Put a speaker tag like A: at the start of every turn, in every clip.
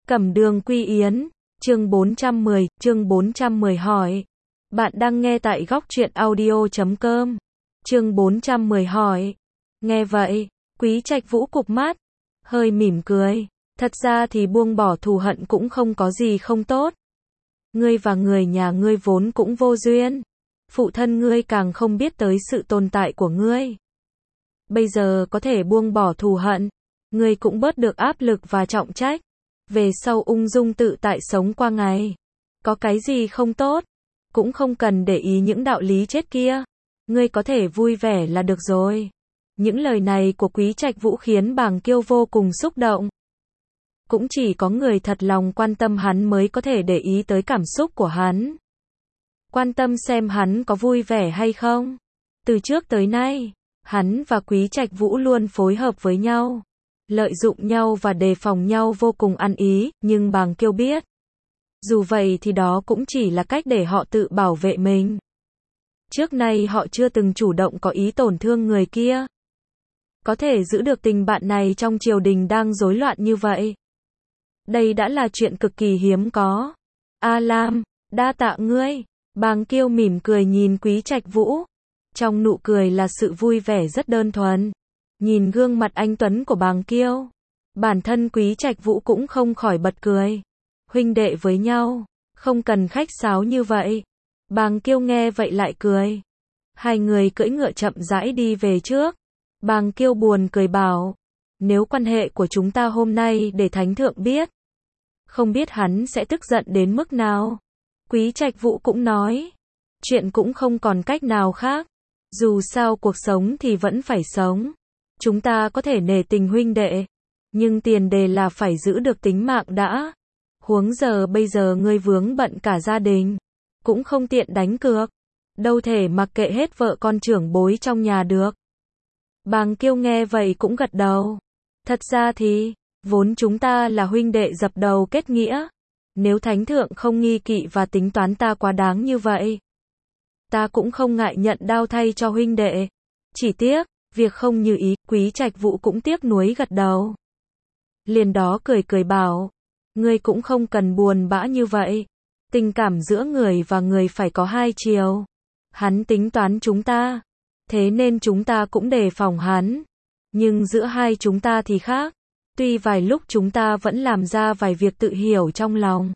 A: Cẩm Đường Quy Yến, chương 410 hỏi. Bạn đang nghe tại góc truyện audio.com. Chương 410 hỏi. Nghe vậy, Quý Trạch Vũ cụp mắt, hơi mỉm cười. Thật ra thì buông bỏ thù hận cũng không có gì không tốt. Ngươi và người nhà ngươi vốn cũng vô duyên. Phụ thân ngươi càng không biết tới sự tồn tại của ngươi. Bây giờ có thể buông bỏ thù hận, ngươi cũng bớt được áp lực và trọng trách. Về sau ung dung tự tại sống qua ngày. Có cái gì không tốt, cũng không cần để ý những đạo lý chết kia. Ngươi có thể vui vẻ là được rồi. Những lời này của Quý Trạch Vũ khiến Bàng Kiêu vô cùng xúc động. Cũng chỉ có người thật lòng quan tâm hắn mới có thể để ý tới cảm xúc của hắn. Quan tâm xem hắn có vui vẻ hay không. Từ trước tới nay, hắn và Quý Trạch Vũ luôn phối hợp với nhau, lợi dụng nhau và đề phòng nhau vô cùng ăn ý, nhưng Bàng Kiêu biết, dù vậy thì đó cũng chỉ là cách để họ tự bảo vệ mình. Trước nay họ chưa từng chủ động có ý tổn thương người kia. Có thể giữ được tình bạn này trong triều đình đang rối loạn như vậy, đây đã là chuyện cực kỳ hiếm có. A Lam, đa tạ ngươi. Bàng Kiêu mỉm cười nhìn Quý Trạch Vũ. Trong nụ cười là sự vui vẻ rất đơn thuần. Nhìn gương mặt anh tuấn của Bàng Kiêu, bản thân Quý Trạch Vũ cũng không khỏi bật cười. Huynh đệ với nhau, không cần khách sáo như vậy. Bàng Kiêu nghe vậy lại cười. Hai người cưỡi ngựa chậm rãi đi về trước. Bàng Kiêu buồn cười bảo, nếu quan hệ của chúng ta hôm nay để Thánh Thượng biết, không biết hắn sẽ tức giận đến mức nào. Quý Trạch Vũ cũng nói, chuyện cũng không còn cách nào khác. Dù sao cuộc sống thì vẫn phải sống. Chúng ta có thể nể tình huynh đệ, nhưng tiền đề là phải giữ được tính mạng đã. Huống giờ bây giờ ngươi vướng bận cả gia đình, cũng không tiện đánh cược. Đâu thể mặc kệ hết vợ con trưởng bối trong nhà được. Bàng Kiêu nghe vậy cũng gật đầu. Thật ra thì, vốn chúng ta là huynh đệ dập đầu kết nghĩa. Nếu Thánh Thượng không nghi kỵ và tính toán ta quá đáng như vậy, ta cũng không ngại nhận đao thay cho huynh đệ. Chỉ tiếc, việc không như ý. Quý Trạch Vũ cũng tiếc nuối gật đầu. Liền đó cười cười bảo, ngươi cũng không cần buồn bã như vậy. Tình cảm giữa người và người phải có hai chiều. Hắn tính toán chúng ta, thế nên chúng ta cũng đề phòng hắn. Nhưng giữa hai chúng ta thì khác. Tuy vài lúc chúng ta vẫn làm ra vài việc tự hiểu trong lòng,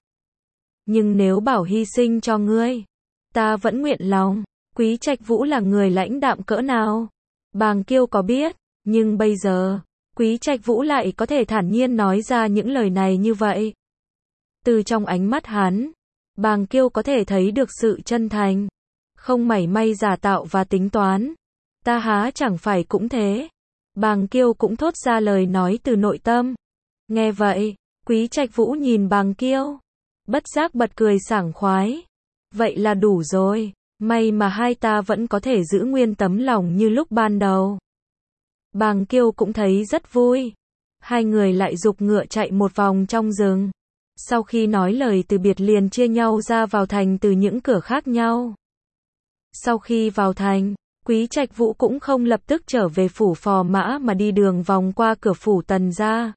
A: nhưng nếu bảo hy sinh cho ngươi, ta vẫn nguyện lòng. Quý Trạch Vũ là người lãnh đạm cỡ nào, Bàng Kiêu có biết, nhưng bây giờ, Quý Trạch Vũ lại có thể thản nhiên nói ra những lời này như vậy. Từ trong ánh mắt hắn, Bàng Kiêu có thể thấy được sự chân thành, không mảy may giả tạo và tính toán. Ta há chẳng phải cũng thế. Bàng Kiêu cũng thốt ra lời nói từ nội tâm. Nghe vậy, Quý Trạch Vũ nhìn Bàng Kiêu, bất giác bật cười sảng khoái. Vậy là đủ rồi, may mà hai ta vẫn có thể giữ nguyên tấm lòng như lúc ban đầu. Bàng Kiêu cũng thấy rất vui. Hai người lại giục ngựa chạy một vòng trong rừng. Sau khi nói lời từ biệt liền chia nhau ra vào thành từ những cửa khác nhau. Sau khi vào thành, Quý Trạch Vũ cũng không lập tức trở về phủ Phò Mã mà đi đường vòng qua cửa phủ Tần gia.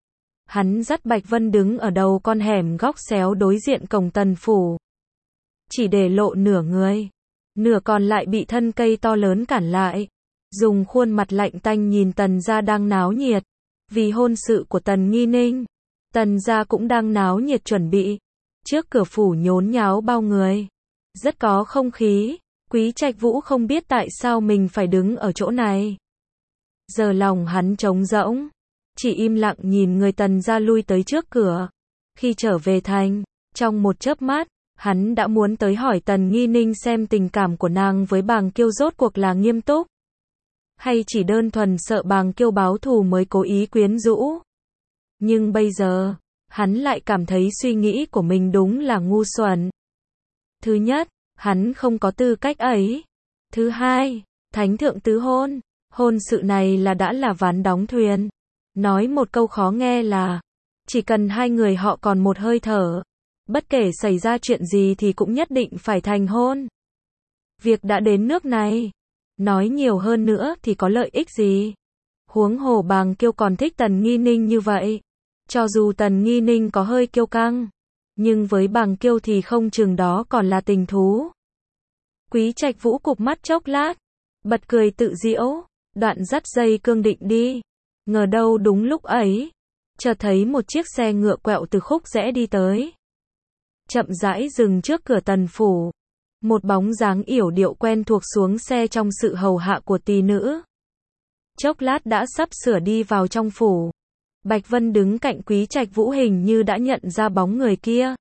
A: Hắn dắt Bạch Vân đứng ở đầu con hẻm góc xéo đối diện cổng Tần phủ. Chỉ để lộ nửa người, nửa còn lại bị thân cây to lớn cản lại. Dùng khuôn mặt lạnh tanh nhìn Tần gia đang náo nhiệt. Vì hôn sự của Tần Nghi Ninh, Tần gia cũng đang náo nhiệt chuẩn bị. Trước cửa phủ nhốn nháo bao người, rất có không khí. Quý Trạch Vũ không biết tại sao mình phải đứng ở chỗ này. Giờ lòng hắn trống rỗng, chỉ im lặng nhìn người Tần gia lui tới trước cửa. Khi trở về thành, trong một chớp mắt, hắn đã muốn tới hỏi Tần Nghi Ninh xem tình cảm của nàng với Bàng Kiêu rốt cuộc là nghiêm túc, hay chỉ đơn thuần sợ Bàng Kiêu báo thù mới cố ý quyến rũ. Nhưng bây giờ, hắn lại cảm thấy suy nghĩ của mình đúng là ngu xuẩn. Thứ nhất, hắn không có tư cách ấy. Thứ hai, Thánh Thượng tứ hôn, hôn sự này đã là ván đóng thuyền. Nói một câu khó nghe là, chỉ cần hai người họ còn một hơi thở, bất kể xảy ra chuyện gì thì cũng nhất định phải thành hôn. Việc đã đến nước này, nói nhiều hơn nữa thì có lợi ích gì? Huống hồ Bàng Kiêu còn thích Tần Nghi Ninh như vậy. Cho dù Tần Nghi Ninh có hơi kiêu căng, nhưng với Bàng Kiêu thì không chừng đó còn là tình thú. Quý Trạch Vũ cụp mắt chốc lát, bật cười tự giễu, đoạn dắt dây cương định đi. Ngờ đâu đúng lúc ấy, chợt thấy một chiếc xe ngựa quẹo từ khúc rẽ đi tới. Chậm rãi dừng trước cửa Tần phủ. Một bóng dáng yểu điệu quen thuộc xuống xe trong sự hầu hạ của tỳ nữ. Chốc lát đã sắp sửa đi vào trong phủ. Bạch Vân đứng cạnh Quý Trạch Vũ hình như đã nhận ra bóng người kia.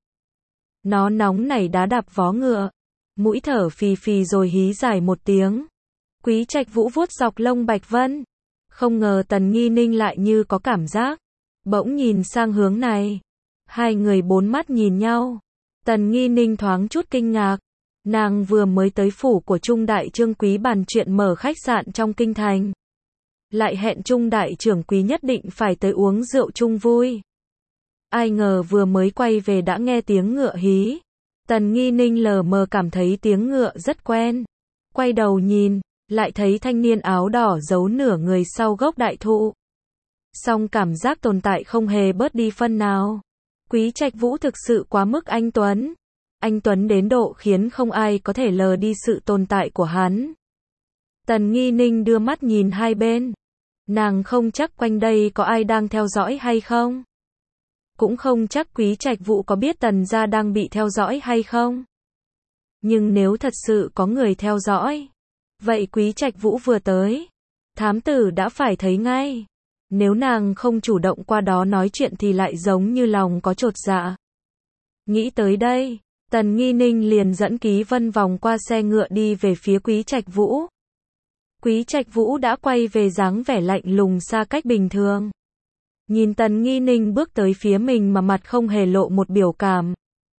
A: Nó nóng nảy đá đạp vó ngựa, mũi thở phì phì rồi hí dài một tiếng. Quý Trạch Vũ vuốt dọc lông Bạch Vân. Không ngờ Tần Nghi Ninh lại như có cảm giác, bỗng nhìn sang hướng này. Hai người bốn mắt nhìn nhau. Tần Nghi Ninh thoáng chút kinh ngạc. Nàng vừa mới tới phủ của Trung Đại Trương Quý bàn chuyện mở khách sạn trong kinh thành. Lại hẹn Trung Đại trưởng Quý nhất định phải tới uống rượu chung vui. Ai ngờ vừa mới quay về đã nghe tiếng ngựa hí. Tần Nghi Ninh lờ mờ cảm thấy tiếng ngựa rất quen. Quay đầu nhìn, lại thấy thanh niên áo đỏ giấu nửa người sau gốc đại thụ. Song cảm giác tồn tại không hề bớt đi phân nào. Quý Trạch Vũ thực sự quá mức anh tuấn. Anh tuấn đến độ khiến không ai có thể lờ đi sự tồn tại của hắn. Tần Nghi Ninh đưa mắt nhìn hai bên. Nàng không chắc quanh đây có ai đang theo dõi hay không. Cũng không chắc Quý Trạch Vũ có biết Tần gia đang bị theo dõi hay không. Nhưng nếu thật sự có người theo dõi, vậy Quý Trạch Vũ vừa tới, thám tử đã phải thấy ngay. Nếu nàng không chủ động qua đó nói chuyện thì lại giống như lòng có chột dạ. Nghĩ tới đây, Tần Nghi Ninh liền dẫn Ký Vân vòng qua xe ngựa đi về phía Quý Trạch Vũ. Quý Trạch Vũ đã quay về dáng vẻ lạnh lùng xa cách bình thường. Nhìn Tần Nghi Ninh bước tới phía mình mà mặt không hề lộ một biểu cảm.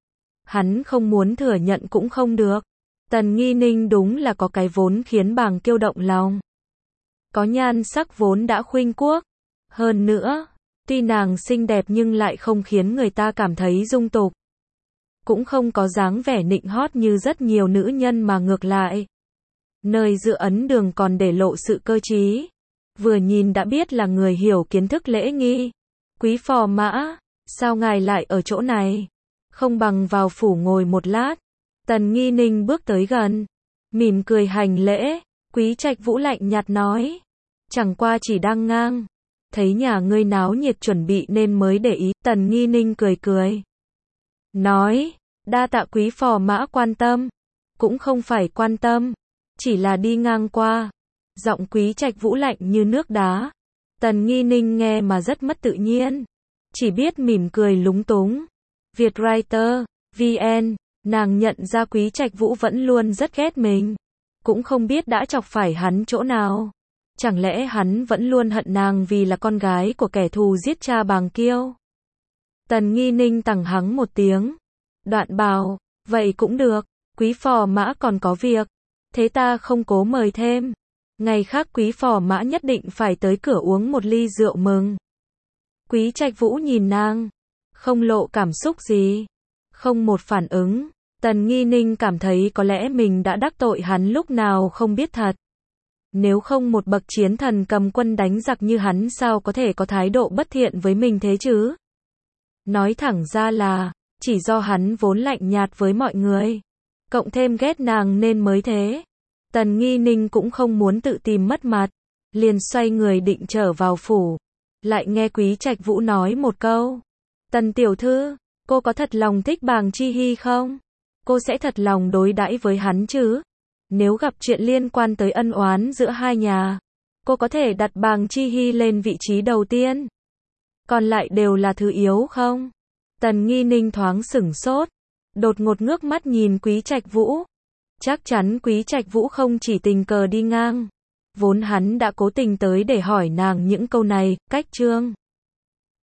A: Hắn không muốn thừa nhận cũng không được. Tần Nghi Ninh đúng là có cái vốn khiến Bàng Kiêu động lòng. Có nhan sắc vốn đã khuynh quốc. Hơn nữa, tuy nàng xinh đẹp nhưng lại không khiến người ta cảm thấy dung tục. Cũng không có dáng vẻ nịnh hót như rất nhiều nữ nhân mà ngược lại. Nơi giữa ấn đường còn để lộ sự cơ trí. Vừa nhìn đã biết là người hiểu kiến thức lễ nghi. Quý phò mã, sao ngài lại ở chỗ này? Không bằng vào phủ ngồi một lát. Tần Nghi Ninh bước tới gần, mỉm cười hành lễ. Quý Trạch Vũ lạnh nhạt nói, chẳng qua chỉ đang ngang. Thấy nhà ngươi náo nhiệt chuẩn bị nên mới để ý. Tần Nghi Ninh cười cười. Nói, đa tạ quý phò mã quan tâm. Cũng không phải quan tâm, chỉ là đi ngang qua. Giọng Quý Trạch Vũ lạnh như nước đá. Tần Nghi Ninh nghe mà rất mất tự nhiên. Chỉ biết mỉm cười lúng túng. Vietwriter, VN, nàng nhận ra Quý Trạch Vũ vẫn luôn rất ghét mình. Cũng không biết đã chọc phải hắn chỗ nào. Chẳng lẽ hắn vẫn luôn hận nàng vì là con gái của kẻ thù giết cha Bàng Kiêu? Tần Nghi Ninh tằng hắng một tiếng. Đoạn bảo, vậy cũng được, quý phò mã còn có việc. Thế ta không cố mời thêm. Ngày khác quý phò mã nhất định phải tới cửa uống một ly rượu mừng. Quý Trạch Vũ nhìn nàng, không lộ cảm xúc gì, không một phản ứng. Tần Nghi Ninh cảm thấy có lẽ mình đã đắc tội hắn lúc nào không biết thật. Nếu không một bậc chiến thần cầm quân đánh giặc như hắn sao có thể có thái độ bất thiện với mình thế chứ? Nói thẳng ra là, chỉ do hắn vốn lạnh nhạt với mọi người. Cộng thêm ghét nàng nên mới thế. Tần Nghi Ninh cũng không muốn tự tìm mất mặt. Liền xoay người định trở vào phủ. Lại nghe Quý Trạch Vũ nói một câu. Tần tiểu thư, cô có thật lòng thích Bàng Chi Hy không? Cô sẽ thật lòng đối đãi với hắn chứ? Nếu gặp chuyện liên quan tới ân oán giữa hai nhà, cô có thể đặt Bàng Chi Hy lên vị trí đầu tiên. Còn lại đều là thứ yếu không? Tần Nghi Ninh thoáng sửng sốt, đột ngột ngước mắt nhìn Quý Trạch Vũ. Chắc chắn Quý Trạch Vũ không chỉ tình cờ đi ngang. Vốn hắn đã cố tình tới để hỏi nàng những câu này. Cách chương